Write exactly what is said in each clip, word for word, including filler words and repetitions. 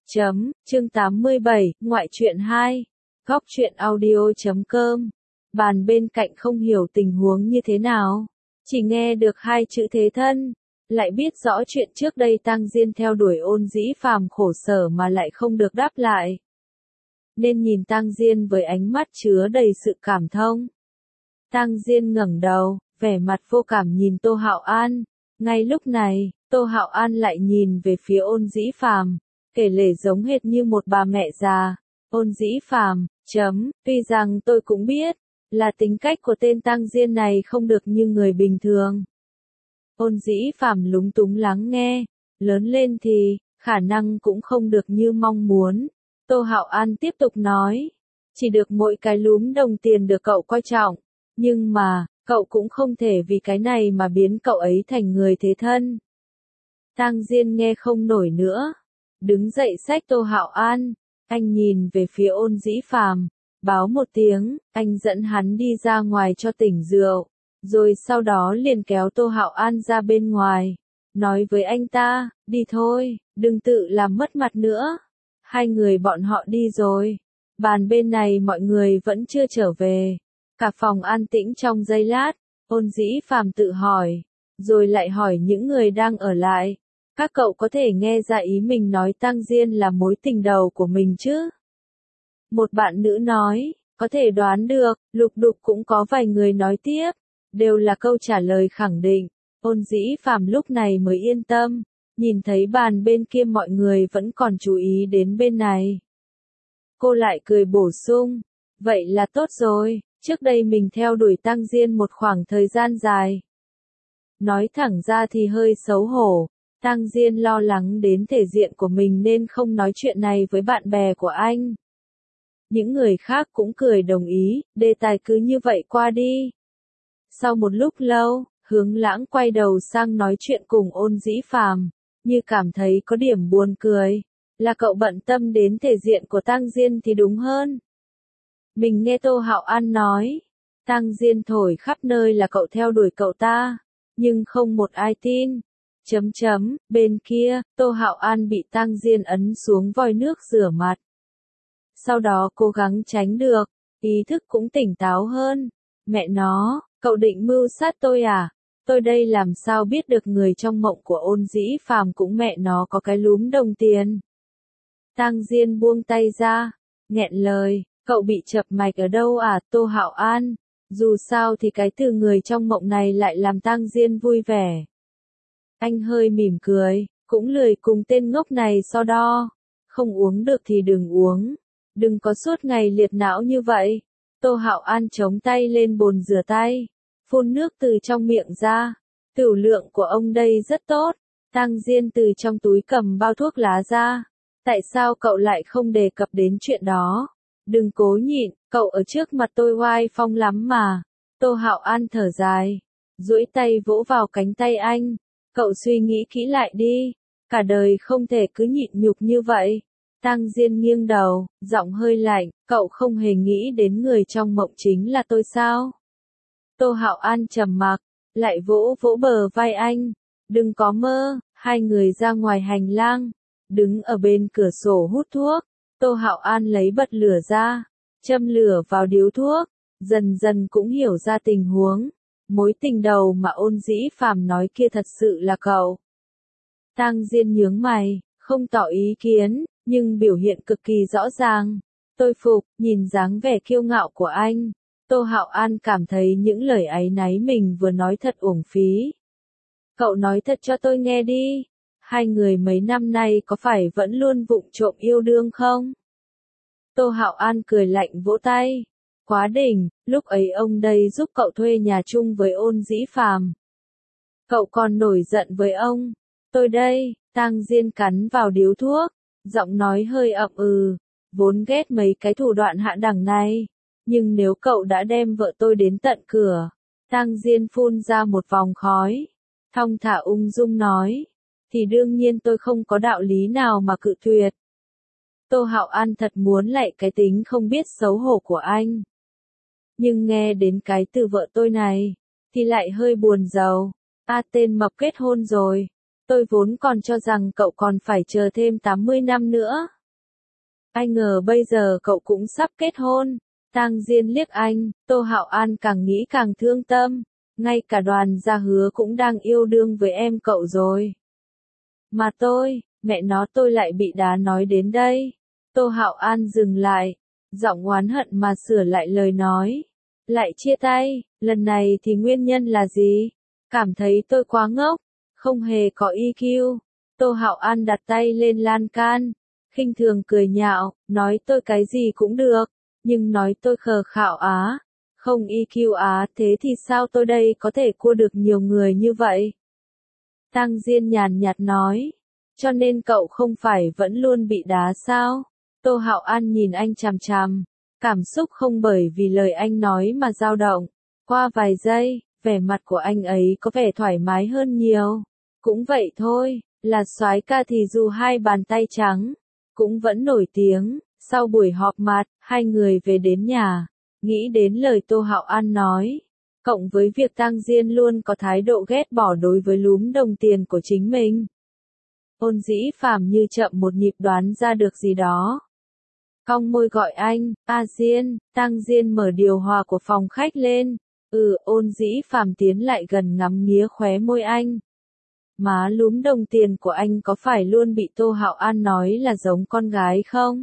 Chấm, chương tám mươi bảy, ngoại truyện hai. Góc truyện audio chấm com. Bàn bên cạnh không hiểu tình huống như thế nào. Chỉ nghe được hai chữ thế thân. Lại biết rõ chuyện trước đây Tang Diên theo đuổi Ôn Dĩ Phàm khổ sở mà lại không được đáp lại. Nên nhìn Tang Diên với ánh mắt chứa đầy sự cảm thông. Tang Diên ngẩng đầu, vẻ mặt vô cảm nhìn Tô Hạo An. Ngay lúc này, Tô Hạo An lại nhìn về phía Ôn Dĩ Phàm, kể lể giống hệt như một bà mẹ già. Ôn Dĩ Phàm, chấm, tuy rằng tôi cũng biết, là tính cách của tên Tang Diên này không được như người bình thường. Ôn Dĩ Phàm lúng túng lắng nghe, lớn lên thì, khả năng cũng không được như mong muốn. Tô Hạo An tiếp tục nói, chỉ được mỗi cái lúm đồng tiền được cậu coi trọng, nhưng mà, cậu cũng không thể vì cái này mà biến cậu ấy thành người thế thân. Tang Diên nghe không nổi nữa, đứng dậy xách Tô Hạo An, anh nhìn về phía Ôn Dĩ Phàm, báo một tiếng, anh dẫn hắn đi ra ngoài cho tỉnh rượu, rồi sau đó liền kéo Tô Hạo An ra bên ngoài, nói với anh ta, đi thôi, đừng tự làm mất mặt nữa. Hai người bọn họ đi rồi, bàn bên này mọi người vẫn chưa trở về, cả phòng an tĩnh trong giây lát. Ôn Dĩ Phàm tự hỏi, rồi lại hỏi những người đang ở lại, các cậu có thể nghe ra ý mình nói Tang Diên là mối tình đầu của mình chứ? Một bạn nữ nói, có thể đoán được. Lục đục cũng có vài người nói tiếp, đều là câu trả lời khẳng định. Ôn Dĩ Phàm lúc này mới yên tâm, nhìn thấy bàn bên kia mọi người vẫn còn chú ý đến bên này. Cô lại cười bổ sung, vậy là tốt rồi, trước đây mình theo đuổi Tang Diên một khoảng thời gian dài. Nói thẳng ra thì hơi xấu hổ, Tang Diên lo lắng đến thể diện của mình nên không nói chuyện này với bạn bè của anh. Những người khác cũng cười đồng ý, đề tài cứ như vậy qua đi. Sau một lúc lâu, Hướng Lãng quay đầu sang nói chuyện cùng Ôn Dĩ Phàm, như cảm thấy có điểm buồn cười, là cậu bận tâm đến thể diện của Tang Diên thì đúng hơn. Mình nghe Tô Hạo An nói, Tang Diên thổi khắp nơi là cậu theo đuổi cậu ta, nhưng không một ai tin. Chấm chấm, bên kia, Tô Hạo An bị Tang Diên ấn xuống vòi nước rửa mặt. Sau đó cố gắng tránh được, ý thức cũng tỉnh táo hơn. Mẹ nó, cậu định mưu sát tôi à? Tôi đây làm sao biết được người trong mộng của Ôn Dĩ Phàm cũng mẹ nó có cái lúm đồng tiền. Tang Diên buông tay ra, nghẹn lời, cậu bị chập mạch ở đâu à, Tô Hạo An? Dù sao thì cái từ người trong mộng này lại làm Tang Diên vui vẻ. Anh hơi mỉm cười, cũng lười cùng tên ngốc này so đo. Không uống được thì đừng uống, đừng có suốt ngày liệt não như vậy. Tô Hạo An chống tay lên bồn rửa tay, phun nước từ trong miệng ra. Tửu lượng của ông đây rất tốt. Tang Diên từ trong túi cầm bao thuốc lá ra. Tại sao cậu lại không đề cập đến chuyện đó? Đừng cố nhịn, cậu ở trước mặt tôi oai phong lắm mà. Tô Hạo An thở dài, duỗi tay vỗ vào cánh tay anh. Cậu suy nghĩ kỹ lại đi, cả đời không thể cứ nhịn nhục như vậy. Tang Diên nghiêng đầu, giọng hơi lạnh, cậu không hề nghĩ đến người trong mộng chính là tôi sao? Tô Hạo An trầm mặc, lại vỗ vỗ bờ vai anh, đừng có mơ. Hai người ra ngoài hành lang, đứng ở bên cửa sổ hút thuốc. Tô Hạo An lấy bật lửa ra, châm lửa vào điếu thuốc, dần dần cũng hiểu ra tình huống. Mối tình đầu mà Ôn Dĩ Phàm nói kia thật sự là cậu. Tang Diên nhướng mày, không tỏ ý kiến, nhưng biểu hiện cực kỳ rõ ràng. Tôi phục, nhìn dáng vẻ kiêu ngạo của anh. Tô Hạo An cảm thấy những lời áy náy mình vừa nói thật uổng phí. Cậu nói thật cho tôi nghe đi. Hai người mấy năm nay có phải vẫn luôn vụng trộm yêu đương không? Tô Hạo An cười lạnh vỗ tay. Quá đỉnh, lúc ấy ông đây giúp cậu thuê nhà chung với Ôn Dĩ Phàm. Cậu còn nổi giận với ông. Tôi đây, Tang Diên cắn vào điếu thuốc, giọng nói hơi ậm ừ, vốn ghét mấy cái thủ đoạn hạ đẳng này. Nhưng nếu cậu đã đem vợ tôi đến tận cửa, Tang Diên phun ra một vòng khói, thong thả ung dung nói, thì đương nhiên tôi không có đạo lý nào mà cự tuyệt. Tô Hạo An thật muốn lạy cái tính không biết xấu hổ của anh. Nhưng nghe đến cái từ vợ tôi này, thì lại hơi buồn rầu. A tên mập kết hôn rồi. Tôi vốn còn cho rằng cậu còn phải chờ thêm tám mươi năm nữa. Ai ngờ bây giờ cậu cũng sắp kết hôn. Tang Diên liếc anh, Tô Hạo An càng nghĩ càng thương tâm. Ngay cả Đoàn Gia Hứa cũng đang yêu đương với em cậu rồi. Mà tôi, mẹ nó tôi lại bị đá nói đến đây. Tô Hạo An dừng lại, giọng oán hận mà sửa lại lời nói. Lại chia tay, lần này thì nguyên nhân là gì? Cảm thấy tôi quá ngốc, không hề có i kiu. Tô Hạo An đặt tay lên lan can, khinh thường cười nhạo, nói tôi cái gì cũng được, nhưng nói tôi khờ khạo á, không i kiu á, thế thì sao tôi đây có thể cua được nhiều người như vậy? Tang Diên nhàn nhạt nói, cho nên cậu không phải vẫn luôn bị đá sao? Tô Hạo An nhìn anh chằm chằm, cảm xúc không bởi vì lời anh nói mà dao động. Qua vài giây, vẻ mặt của anh ấy có vẻ thoải mái hơn nhiều. Cũng vậy thôi, là soái ca thì dù hai bàn tay trắng, cũng vẫn nổi tiếng. Sau buổi họp mặt, hai người về đến nhà, nghĩ đến lời Tô Hạo An nói, cộng với việc Tang Diên luôn có thái độ ghét bỏ đối với lúm đồng tiền của chính mình. Ôn Dĩ Phàm như chậm một nhịp đoán ra được gì đó. Cong môi gọi anh, A Diên. Tang Diên mở điều hòa của phòng khách lên. Ừ, Ôn Dĩ Phàm tiến lại gần ngắm nghía khóe môi anh. Má lúm đồng tiền của anh có phải luôn bị Tô Hạo An nói là giống con gái không?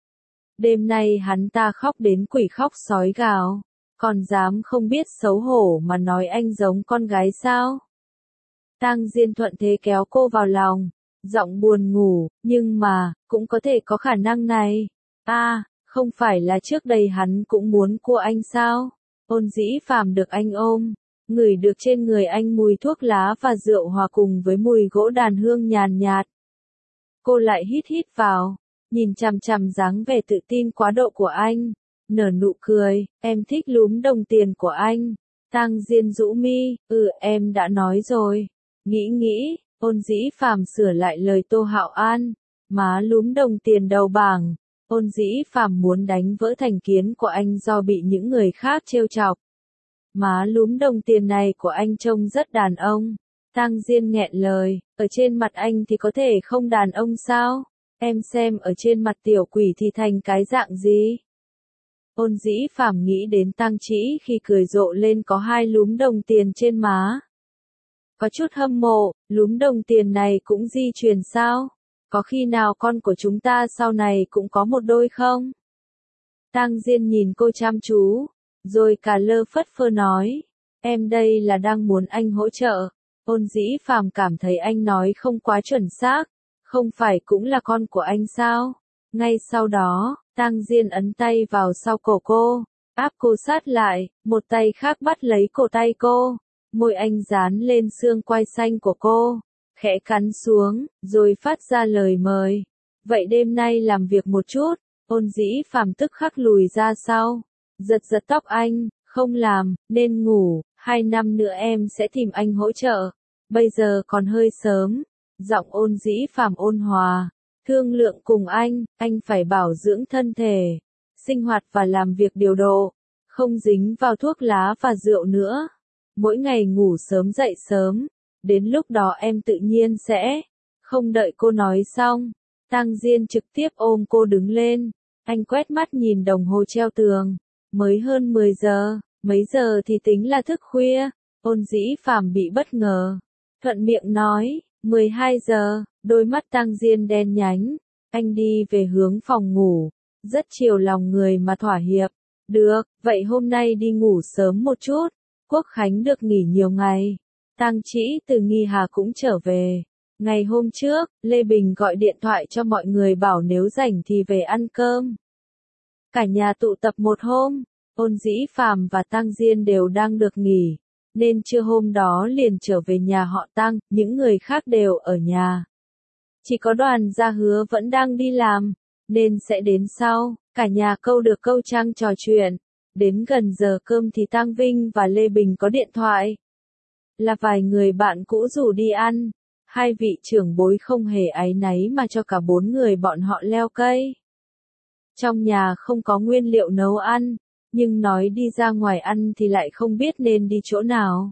Đêm nay hắn ta khóc đến quỷ khóc sói gào, còn dám không biết xấu hổ mà nói anh giống con gái sao? Tang Diên thuận thế kéo cô vào lòng, giọng buồn ngủ, nhưng mà, cũng có thể có khả năng này. A, à, không phải là trước đây hắn cũng muốn cua anh sao? Ôn Dĩ Phàm được anh ôm, ngửi được trên người anh mùi thuốc lá và rượu hòa cùng với mùi gỗ đàn hương nhàn nhạt. Cô lại hít hít vào, nhìn chằm chằm dáng vẻ tự tin quá độ của anh, nở nụ cười, em thích lúm đồng tiền của anh. Tang Diên rũ mi, ừ em đã nói rồi. Nghĩ nghĩ, Ôn Dĩ Phàm sửa lại lời Tô Hạo An, má lúm đồng tiền đầu bảng. Ôn Dĩ Phàm muốn đánh vỡ thành kiến của anh do bị những người khác trêu chọc. Má lúm đồng tiền này của anh trông rất đàn ông. Tang Diên nghẹn lời, ở trên mặt anh thì có thể không đàn ông sao? Em xem ở trên mặt tiểu quỷ thì thành cái dạng gì? Ôn Dĩ Phàm nghĩ đến Tang Chỉ khi cười rộ lên có hai lúm đồng tiền trên má. Có chút hâm mộ, lúm đồng tiền này cũng di truyền sao? Có khi nào con của chúng ta sau này cũng có một đôi không? Tang Diên nhìn cô chăm chú, rồi cả lơ phất phơ nói, em đây là đang muốn anh hỗ trợ. Ôn Dĩ Phàm cảm thấy anh nói không quá chuẩn xác, không phải cũng là con của anh sao? Ngay sau đó, Tang Diên ấn tay vào sau cổ cô, áp cô sát lại, một tay khác bắt lấy cổ tay cô, môi anh dán lên xương quai xanh của cô, khẽ cắn xuống, rồi phát ra lời mời. Vậy đêm nay làm việc một chút. Ôn Dĩ Phàm tức khắc lùi ra sau, giật giật tóc anh, không làm, nên ngủ, hai năm nữa em sẽ tìm anh hỗ trợ. Bây giờ còn hơi sớm. Giọng Ôn Dĩ Phàm ôn hòa, thương lượng cùng anh, anh phải bảo dưỡng thân thể, sinh hoạt và làm việc điều độ, không dính vào thuốc lá và rượu nữa. Mỗi ngày ngủ sớm dậy sớm, đến lúc đó em tự nhiên sẽ. Không đợi cô nói xong, Tang Diên trực tiếp ôm cô đứng lên. Anh quét mắt nhìn đồng hồ treo tường, mới hơn mười giờ, mấy giờ thì tính là thức khuya? Ôn Dĩ Phàm bị bất ngờ, thuận miệng nói, mười hai giờ, đôi mắt Tang Diên đen nhánh, anh đi về hướng phòng ngủ, rất chiều lòng người mà thỏa hiệp. Được, vậy hôm nay đi ngủ sớm một chút, Quốc Khánh được nghỉ nhiều ngày. Tang Chỉ từ Nghi Hà cũng trở về. Ngày hôm trước, Lê Bình gọi điện thoại cho mọi người bảo nếu rảnh thì về ăn cơm. Cả nhà tụ tập một hôm, Ôn Dĩ Phàm và Tang Diên đều đang được nghỉ, nên trưa hôm đó liền trở về nhà họ Tang, những người khác đều ở nhà. Chỉ có Đoàn Gia Hứa vẫn đang đi làm, nên sẽ đến sau, cả nhà câu được câu trăng trò chuyện. Đến gần giờ cơm thì Tang Vinh và Lê Bình có điện thoại. Là vài người bạn cũ rủ đi ăn. Hai vị trưởng bối không hề áy náy mà cho cả bốn người bọn họ leo cây. Trong nhà không có nguyên liệu nấu ăn, nhưng nói đi ra ngoài ăn thì lại không biết nên đi chỗ nào.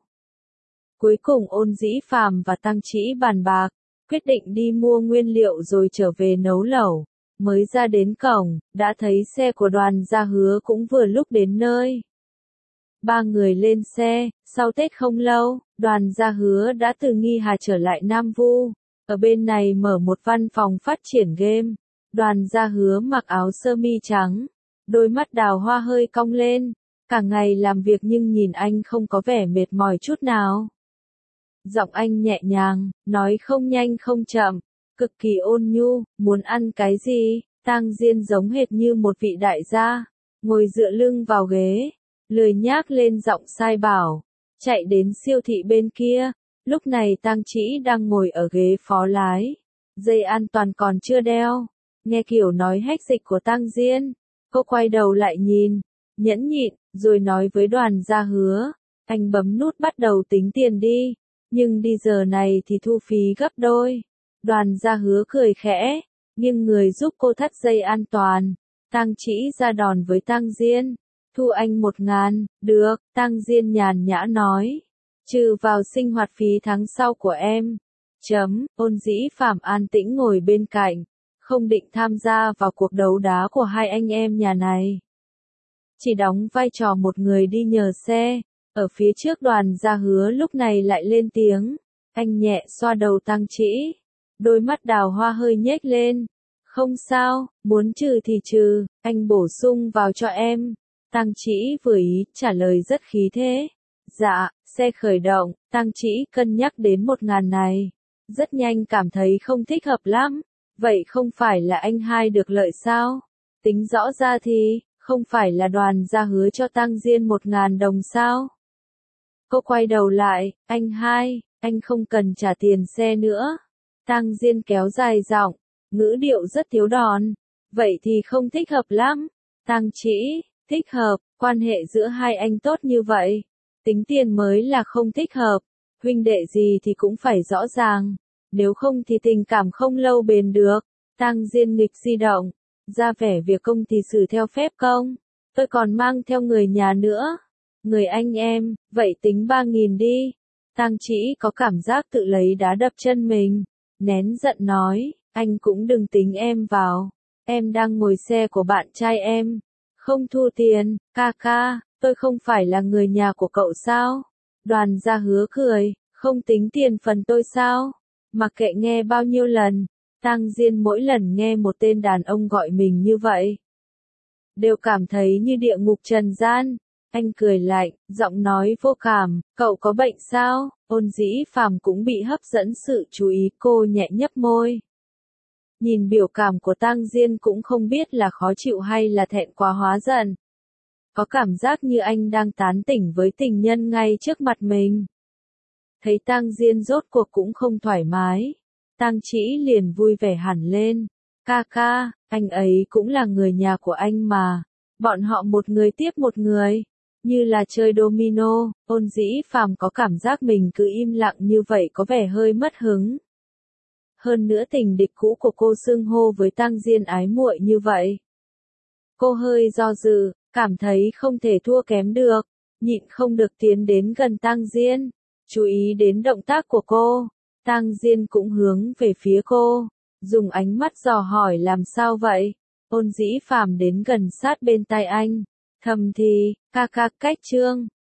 Cuối cùng Ôn Dĩ Phàm và Tang Chỉ bàn bạc, quyết định đi mua nguyên liệu rồi trở về nấu lẩu. Mới ra đến cổng, đã thấy xe của Đoàn Gia Hứa cũng vừa lúc đến nơi. Ba người lên xe, sau Tết không lâu, Đoàn Gia Hứa đã từ Nghi Hà trở lại Nam Vu, ở bên này mở một văn phòng phát triển game. Đoàn Gia Hứa mặc áo sơ mi trắng, đôi mắt đào hoa hơi cong lên, cả ngày làm việc nhưng nhìn anh không có vẻ mệt mỏi chút nào. Giọng anh nhẹ nhàng, nói không nhanh không chậm, cực kỳ ôn nhu, muốn ăn cái gì? Tang Diên giống hệt như một vị đại gia, ngồi dựa lưng vào ghế, lười nhác lên giọng sai bảo, chạy đến siêu thị bên kia. Lúc này Tang Chỉ đang ngồi ở ghế phó lái, dây an toàn còn chưa đeo. Nghe kiểu nói hách dịch của Tang Diên, cô quay đầu lại nhìn, nhẫn nhịn, rồi nói với Đoàn Gia Hứa, anh bấm nút bắt đầu tính tiền đi, nhưng đi giờ này thì thu phí gấp đôi. Đoàn Gia Hứa cười khẽ, nghiêng người giúp cô thắt dây an toàn. Tang Chỉ ra đòn với Tang Diên, thu anh một ngàn, được, Tang Diên nhàn nhã nói, trừ vào sinh hoạt phí tháng sau của em. Chấm, Ôn Dĩ Phạm an tĩnh ngồi bên cạnh, không định tham gia vào cuộc đấu đá của hai anh em nhà này. Chỉ đóng vai trò một người đi nhờ xe, ở phía trước Đoàn Gia Hứa lúc này lại lên tiếng, anh nhẹ xoa đầu Tang Chỉ, đôi mắt đào hoa hơi nhếch lên, không sao, muốn trừ thì trừ, anh bổ sung vào cho em. Tang Chỉ vừa ý, trả lời rất khí thế. Dạ, xe khởi động, Tang Chỉ cân nhắc đến một ngàn này. Rất nhanh cảm thấy không thích hợp lắm. Vậy không phải là anh hai được lợi sao? Tính rõ ra thì, không phải là Đoàn Gia Hứa cho Tang Diên một ngàn đồng sao? Cô quay đầu lại, anh hai, anh không cần trả tiền xe nữa. Tang Diên kéo dài giọng, ngữ điệu rất thiếu đòn. Vậy thì không thích hợp lắm. Tang Chỉ, thích hợp, quan hệ giữa hai anh tốt như vậy. Tính tiền mới là không thích hợp. Huynh đệ gì thì cũng phải rõ ràng. Nếu không thì tình cảm không lâu bền được. Tang Diên nghịch di động, ra vẻ việc công thì xử theo phép công. Tôi còn mang theo người nhà nữa. Người anh em, vậy tính ba nghìn đi. Tang Chỉ có cảm giác tự lấy đá đập chân mình. Nén giận nói, anh cũng đừng tính em vào. Em đang ngồi xe của bạn trai em. Không thu tiền, ca ca, tôi không phải là người nhà của cậu sao? Đoàn Gia Hứa cười, không tính tiền phần tôi sao? Mặc kệ nghe bao nhiêu lần, Tang Diên mỗi lần nghe một tên đàn ông gọi mình như vậy, đều cảm thấy như địa ngục trần gian. Anh cười lạnh, giọng nói vô cảm, cậu có bệnh sao? Ôn Dĩ Phàm cũng bị hấp dẫn sự chú ý, cô nhẹ nhấp môi. Nhìn biểu cảm của Tang Diên cũng không biết là khó chịu hay là thẹn quá hóa giận. Có cảm giác như anh đang tán tỉnh với tình nhân ngay trước mặt mình. Thấy Tang Diên rốt cuộc cũng không thoải mái, Tang Chỉ liền vui vẻ hẳn lên. Ca ca, anh ấy cũng là người nhà của anh mà. Bọn họ một người tiếp một người, như là chơi domino. Ôn Dĩ Phàm có cảm giác mình cứ im lặng như vậy có vẻ hơi mất hứng. Hơn nữa tình địch cũ của cô xưng hô với Tang Diên ái muội như vậy. Cô hơi do dự, cảm thấy không thể thua kém được, nhịn không được tiến đến gần Tang Diên, chú ý đến động tác của cô. Tang Diên cũng hướng về phía cô, dùng ánh mắt dò hỏi làm sao vậy. Ôn Dĩ Phàm đến gần sát bên tai anh, thầm thì, ca ca cách trương.